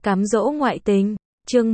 Cám dỗ ngoại tình, chương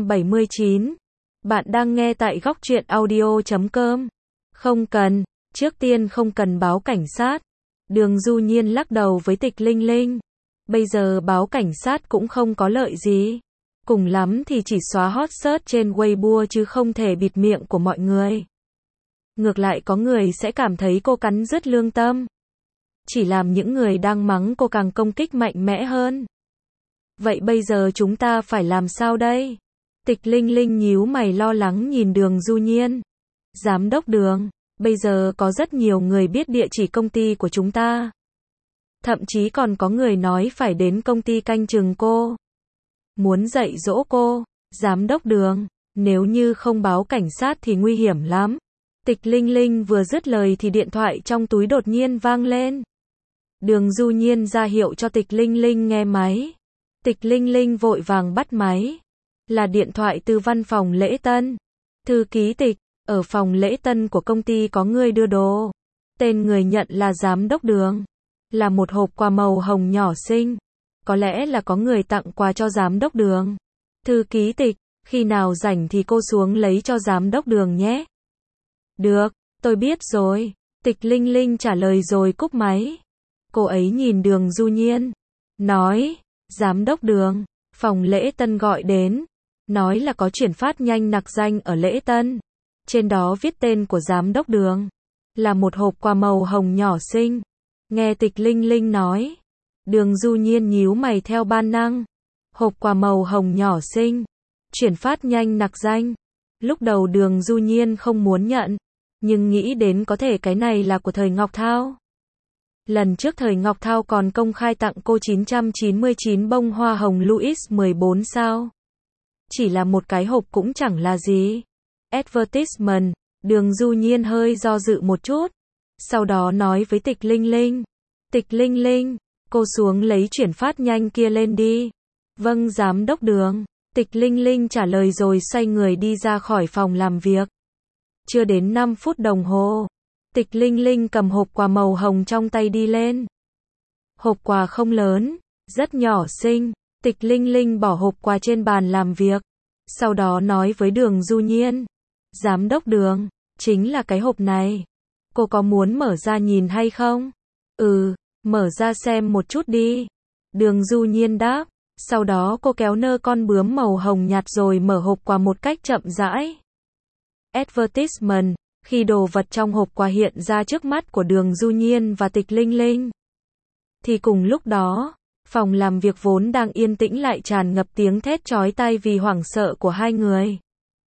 179. Bạn đang nghe tại góc truyện audio.com. Không cần, trước tiên không cần báo cảnh sát. Đường Du Nhiên lắc đầu với Tịch Linh Linh. Bây giờ báo cảnh sát cũng không có lợi gì. Cùng lắm thì chỉ xóa hot search trên Weibo chứ không thể bịt miệng của mọi người. Ngược lại có người sẽ cảm thấy cô cắn rứt lương tâm. Chỉ làm những người đang mắng cô càng công kích mạnh mẽ hơn. Vậy bây giờ chúng ta phải làm sao đây? Tịch Linh Linh nhíu mày lo lắng nhìn Đường Du Nhiên. Giám đốc Đường, bây giờ có rất nhiều người biết địa chỉ công ty của chúng ta. Thậm chí còn có người nói phải đến công ty canh chừng cô. Muốn dạy dỗ cô. Giám đốc Đường, nếu như không báo cảnh sát thì nguy hiểm lắm. Tịch Linh Linh vừa dứt lời thì điện thoại trong túi đột nhiên vang lên. Đường Du Nhiên ra hiệu cho Tịch Linh Linh nghe máy. Tịch Linh Linh vội vàng bắt máy. Là điện thoại từ văn phòng lễ tân. Thư ký Tịch, ở phòng lễ tân của công ty có người đưa đồ. Tên người nhận là giám đốc Đường. Là một hộp quà màu hồng nhỏ xinh. Có lẽ là có người tặng quà cho giám đốc Đường. Thư ký Tịch, khi nào rảnh thì cô xuống lấy cho giám đốc Đường nhé. Được, tôi biết rồi. Tịch Linh Linh trả lời rồi cúp máy. Cô ấy nhìn Đường Du Nhiên. Nói, giám đốc Đường, phòng lễ tân gọi đến. Nói là có chuyển phát nhanh nặc danh ở lễ tân. Trên đó viết tên của giám đốc Đường. Là một hộp quà màu hồng nhỏ xinh. Nghe Tịch Linh Linh nói. Đường Du Nhiên nhíu mày theo ban năng. Hộp quà màu hồng nhỏ xinh. Chuyển phát nhanh nặc danh. Lúc đầu Đường Du Nhiên không muốn nhận. Nhưng nghĩ đến có thể cái này là của thời Ngọc Thao. Lần trước thời Ngọc Thao còn công khai tặng cô 999 bông hoa hồng Louis 14 sao. Chỉ là một cái hộp cũng chẳng là gì. Advertisement, Đường Du Nhiên hơi do dự một chút. Sau đó nói với Tịch Linh Linh. Tịch Linh Linh, cô xuống lấy chuyển phát nhanh kia lên đi. Vâng giám đốc Đường. Tịch Linh Linh trả lời rồi xoay người đi ra khỏi phòng làm việc. Chưa đến 5 phút đồng hồ. Tịch Linh Linh cầm hộp quà màu hồng trong tay đi lên. Hộp quà không lớn, rất nhỏ xinh. Tịch Linh Linh bỏ hộp quà trên bàn làm việc. Sau đó nói với Đường Du Nhiên. Giám đốc Đường, chính là cái hộp này. Cô có muốn mở ra nhìn hay không? Mở ra xem một chút đi. Đường Du Nhiên đáp. Sau đó cô kéo nơ con bướm màu hồng nhạt rồi mở hộp quà một cách chậm rãi. Advertisement. Khi đồ vật trong hộp quà hiện ra trước mắt của Đường Du Nhiên và Tịch Linh Linh. Thì cùng lúc đó, phòng làm việc vốn đang yên tĩnh lại tràn ngập tiếng thét chói tai vì hoảng sợ của hai người.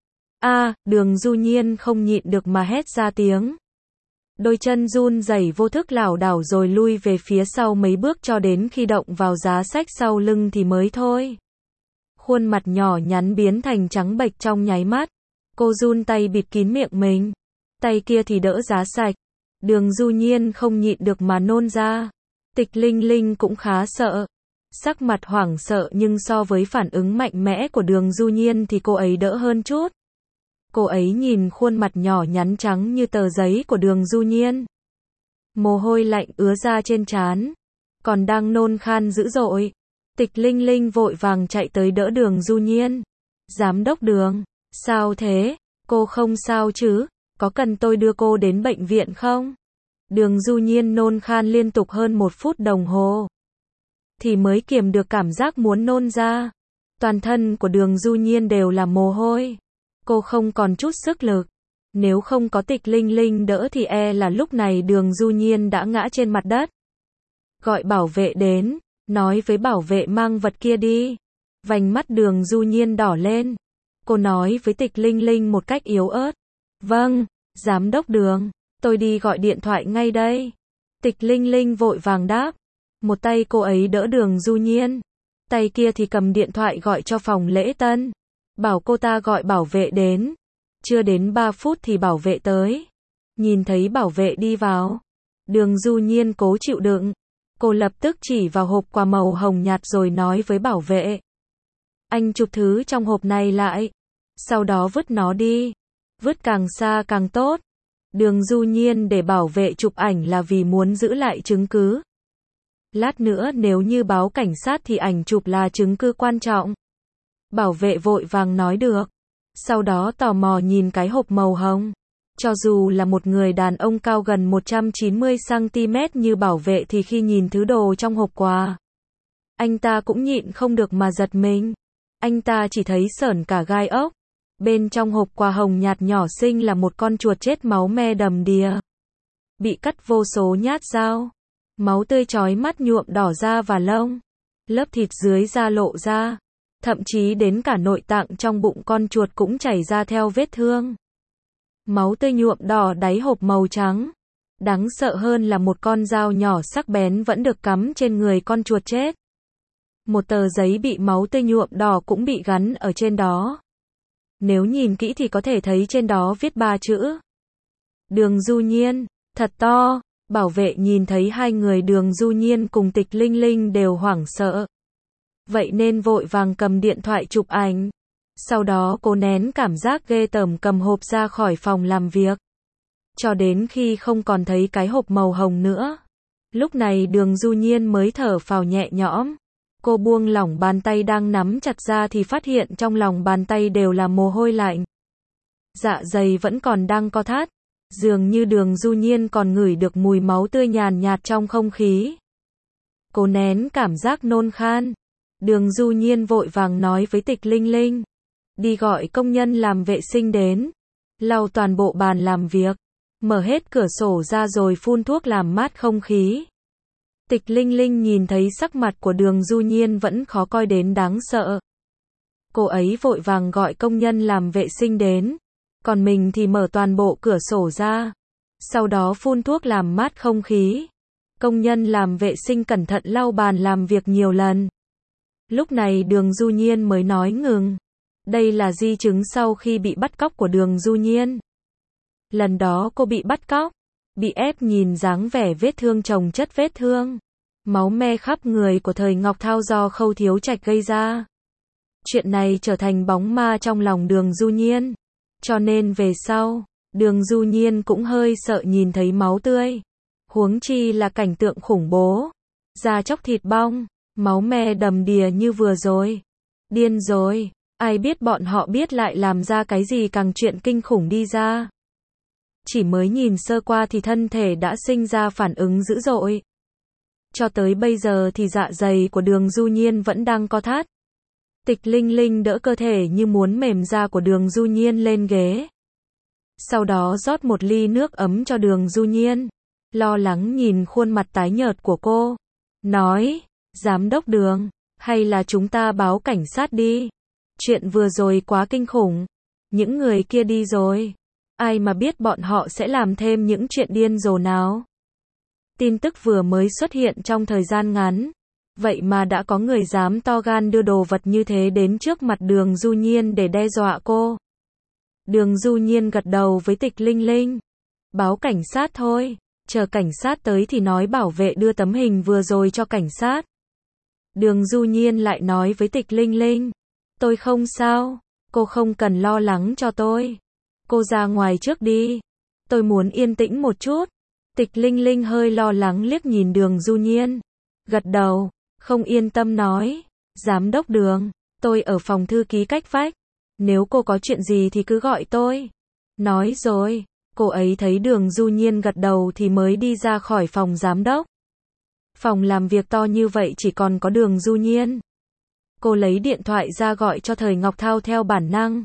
Đường Du Nhiên không nhịn được mà hét ra tiếng. Đôi chân run rẩy vô thức lảo đảo rồi lui về phía sau mấy bước cho đến khi động vào giá sách sau lưng thì mới thôi. Khuôn mặt nhỏ nhắn biến thành trắng bệch trong nháy mắt. Cô run tay bịt kín miệng mình. Tay kia thì đỡ giá sạch. Đường Du Nhiên không nhịn được mà nôn ra. Tịch Linh Linh cũng khá sợ. Sắc mặt hoảng sợ nhưng so với phản ứng mạnh mẽ của Đường Du Nhiên thì cô ấy đỡ hơn chút. Cô ấy nhìn khuôn mặt nhỏ nhắn trắng như tờ giấy của Đường Du Nhiên. Mồ hôi lạnh ứa ra trên trán. Còn đang nôn khan dữ dội. Tịch Linh Linh vội vàng chạy tới đỡ Đường Du Nhiên. Giám đốc Đường, sao thế? Cô không sao chứ? Có cần tôi đưa cô đến bệnh viện không? Đường Du Nhiên nôn khan liên tục hơn 1 phút đồng hồ. Thì mới kiềm được cảm giác muốn nôn ra. Toàn thân của Đường Du Nhiên đều là mồ hôi. Cô không còn chút sức lực. Nếu không có Tịch Linh Linh đỡ thì là lúc này Đường Du Nhiên đã ngã trên mặt đất. Gọi bảo vệ đến. Nói với bảo vệ mang vật kia đi. Vành mắt Đường Du Nhiên đỏ lên. Cô nói với Tịch Linh Linh một cách yếu ớt. Vâng, giám đốc Đường, tôi đi gọi điện thoại ngay đây. Tịch Linh Linh vội vàng đáp. Một tay cô ấy đỡ Đường Du Nhiên. Tay kia thì cầm điện thoại gọi cho phòng lễ tân. Bảo cô ta gọi bảo vệ đến. Chưa đến 3 phút thì bảo vệ tới. Nhìn thấy bảo vệ đi vào. Đường Du Nhiên cố chịu đựng. Cô lập tức chỉ vào hộp quà màu hồng nhạt rồi nói với bảo vệ. Anh chụp thứ trong hộp này lại. Sau đó vứt nó đi. Vứt càng xa càng tốt. Đường Du Nhiên để bảo vệ chụp ảnh là vì muốn giữ lại chứng cứ. Lát nữa nếu như báo cảnh sát thì ảnh chụp là chứng cứ quan trọng. Bảo vệ vội vàng nói được. Sau đó tò mò nhìn cái hộp màu hồng. Cho dù là một người đàn ông cao gần 190cm như bảo vệ thì khi nhìn thứ đồ trong hộp quà, anh ta cũng nhịn không được mà giật mình. Anh ta chỉ thấy sởn cả gai ốc. Bên trong hộp quà hồng nhạt nhỏ xinh là một con chuột chết máu me đầm đìa. Bị cắt vô số nhát dao. Máu tươi chói mắt nhuộm đỏ da và lông. Lớp thịt dưới da lộ ra. Thậm chí đến cả nội tạng trong bụng con chuột cũng chảy ra theo vết thương. Máu tươi nhuộm đỏ đáy hộp màu trắng. Đáng sợ hơn là một con dao nhỏ sắc bén vẫn được cắm trên người con chuột chết. Một tờ giấy bị máu tươi nhuộm đỏ cũng bị gắn ở trên đó. Nếu nhìn kỹ thì có thể thấy trên đó viết 3 chữ. Đường Du Nhiên, thật to. Bảo vệ nhìn thấy hai người Đường Du Nhiên cùng Tịch Linh Linh đều hoảng sợ. Vậy nên vội vàng cầm điện thoại chụp ảnh. Sau đó cố nén cảm giác ghê tởm cầm hộp ra khỏi phòng làm việc. Cho đến khi không còn thấy cái hộp màu hồng nữa. Lúc này Đường Du Nhiên mới thở phào nhẹ nhõm. Cô buông lỏng bàn tay đang nắm chặt ra thì phát hiện trong lòng bàn tay đều là mồ hôi lạnh. Dạ dày vẫn còn đang co thắt. Dường như Đường Du Nhiên còn ngửi được mùi máu tươi nhàn nhạt trong không khí. Cô nén cảm giác nôn khan. Đường Du Nhiên vội vàng nói với Tịch Linh Linh. Đi gọi công nhân làm vệ sinh đến. Lau toàn bộ bàn làm việc. Mở hết cửa sổ ra rồi phun thuốc làm mát không khí. Tịch Linh Linh nhìn thấy sắc mặt của Đường Du Nhiên vẫn khó coi đến đáng sợ. Cô ấy vội vàng gọi công nhân làm vệ sinh đến. Còn mình thì mở toàn bộ cửa sổ ra. Sau đó phun thuốc làm mát không khí. Công nhân làm vệ sinh cẩn thận lau bàn làm việc nhiều lần. Lúc này Đường Du Nhiên mới nói ngừng. Đây là di chứng sau khi bị bắt cóc của Đường Du Nhiên. Lần đó cô bị bắt cóc. Bị ép nhìn dáng vẻ vết thương chồng chất vết thương. Máu me khắp người của Thời Ngọc Thao do Khâu Thiếu Trạch gây ra. Chuyện này trở thành bóng ma trong lòng Đường Du Nhiên. Cho nên về sau, Đường Du Nhiên cũng hơi sợ nhìn thấy máu tươi. Huống chi là cảnh tượng khủng bố. Da chóc thịt bong, máu me đầm đìa như vừa rồi. Điên rồi, ai biết bọn họ biết lại làm ra cái gì càng chuyện kinh khủng đi ra. Chỉ mới nhìn sơ qua thì thân thể đã sinh ra phản ứng dữ dội. Cho tới bây giờ thì dạ dày của Đường Du Nhiên vẫn đang co thắt. Tịch Linh Linh đỡ cơ thể như muốn mềm ra của Đường Du Nhiên lên ghế. Sau đó rót một ly nước ấm cho Đường Du Nhiên. Lo lắng nhìn khuôn mặt tái nhợt của cô. Nói, giám đốc Đường, hay là chúng ta báo cảnh sát đi. Chuyện vừa rồi quá kinh khủng. Những người kia đi rồi. Ai mà biết bọn họ sẽ làm thêm những chuyện điên rồ nào. Tin tức vừa mới xuất hiện trong thời gian ngắn. Vậy mà đã có người dám to gan đưa đồ vật như thế đến trước mặt Đường Du Nhiên để đe dọa cô. Đường Du Nhiên gật đầu với Tịch Linh Linh. Báo cảnh sát thôi. Chờ cảnh sát tới thì nói bảo vệ đưa tấm hình vừa rồi cho cảnh sát. Đường Du Nhiên lại nói với Tịch Linh Linh. Tôi không sao. Cô không cần lo lắng cho tôi. Cô ra ngoài trước đi. Tôi muốn yên tĩnh một chút. Tịch Linh Linh hơi lo lắng liếc nhìn Đường Du Nhiên. Gật đầu, không yên tâm nói. Giám đốc Đường, tôi ở phòng thư ký cách vách. Nếu cô có chuyện gì thì cứ gọi tôi. Nói rồi, cô ấy thấy Đường Du Nhiên gật đầu thì mới đi ra khỏi phòng giám đốc. Phòng làm việc to như vậy chỉ còn có Đường Du Nhiên. Cô lấy điện thoại ra gọi cho Thời Ngọc Thao theo bản năng.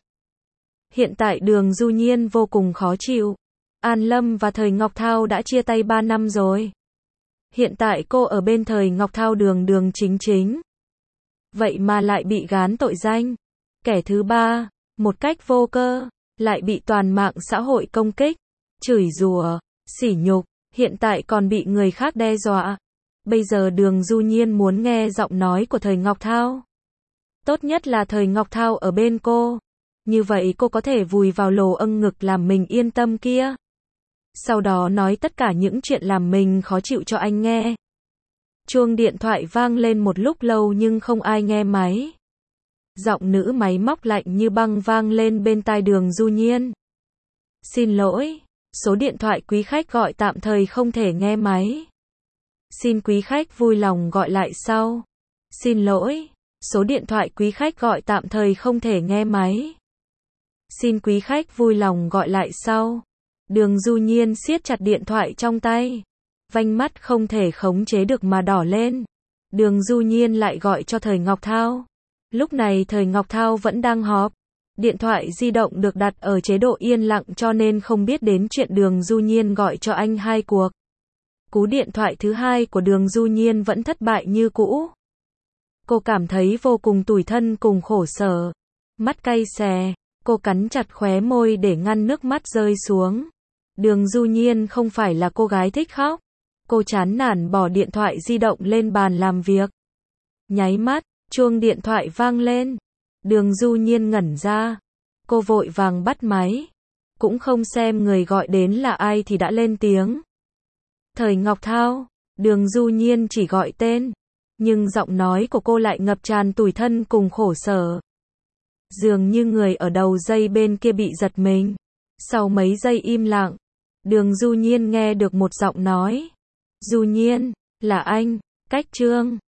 Hiện tại Đường Du Nhiên vô cùng khó chịu. An Lâm và Thời Ngọc Thao đã chia tay 3 năm rồi. Hiện tại cô ở bên Thời Ngọc Thao đường đường chính chính. Vậy mà lại bị gán tội danh. Kẻ thứ ba, một cách vô cơ, lại bị toàn mạng xã hội công kích, chửi rủa, sỉ nhục, hiện tại còn bị người khác đe dọa. Bây giờ Đường Du Nhiên muốn nghe giọng nói của Thời Ngọc Thao. Tốt nhất là Thời Ngọc Thao ở bên cô. Như vậy cô có thể vùi vào lồ âng ngực làm mình yên tâm kia. Sau đó nói tất cả những chuyện làm mình khó chịu cho anh nghe. Chuông điện thoại vang lên một lúc lâu nhưng không ai nghe máy. Giọng nữ máy móc lạnh như băng vang lên bên tai Đường Du Nhiên. Xin lỗi, số điện thoại quý khách gọi tạm thời không thể nghe máy. Xin quý khách vui lòng gọi lại sau. Xin lỗi, số điện thoại quý khách gọi tạm thời không thể nghe máy. Xin quý khách vui lòng gọi lại sau. Đường Du Nhiên siết chặt điện thoại trong tay. Vành mắt không thể khống chế được mà đỏ lên. Đường Du Nhiên lại gọi cho Thời Ngọc Thao. Lúc này Thời Ngọc Thao vẫn đang họp. Điện thoại di động được đặt ở chế độ yên lặng cho nên không biết đến chuyện Đường Du Nhiên gọi cho anh 2 cuộc. Cú điện thoại thứ 2 của Đường Du Nhiên vẫn thất bại như cũ. Cô cảm thấy vô cùng tủi thân cùng khổ sở. Mắt cay xè, cô cắn chặt khóe môi để ngăn nước mắt rơi xuống. Đường Du Nhiên không phải là cô gái thích khóc. Cô chán nản bỏ điện thoại di động lên bàn làm việc. Nháy mắt, chuông điện thoại vang lên. Đường Du Nhiên ngẩn ra. Cô vội vàng bắt máy. Cũng không xem người gọi đến là ai thì đã lên tiếng. Thời Ngọc Thao. Đường Du Nhiên chỉ gọi tên. Nhưng giọng nói của cô lại ngập tràn tủi thân cùng khổ sở. Dường như người ở đầu dây bên kia bị giật mình. Sau mấy giây im lặng, Đường Du Nhiên nghe được một giọng nói. Du Nhiên, là anh, Cách Trương.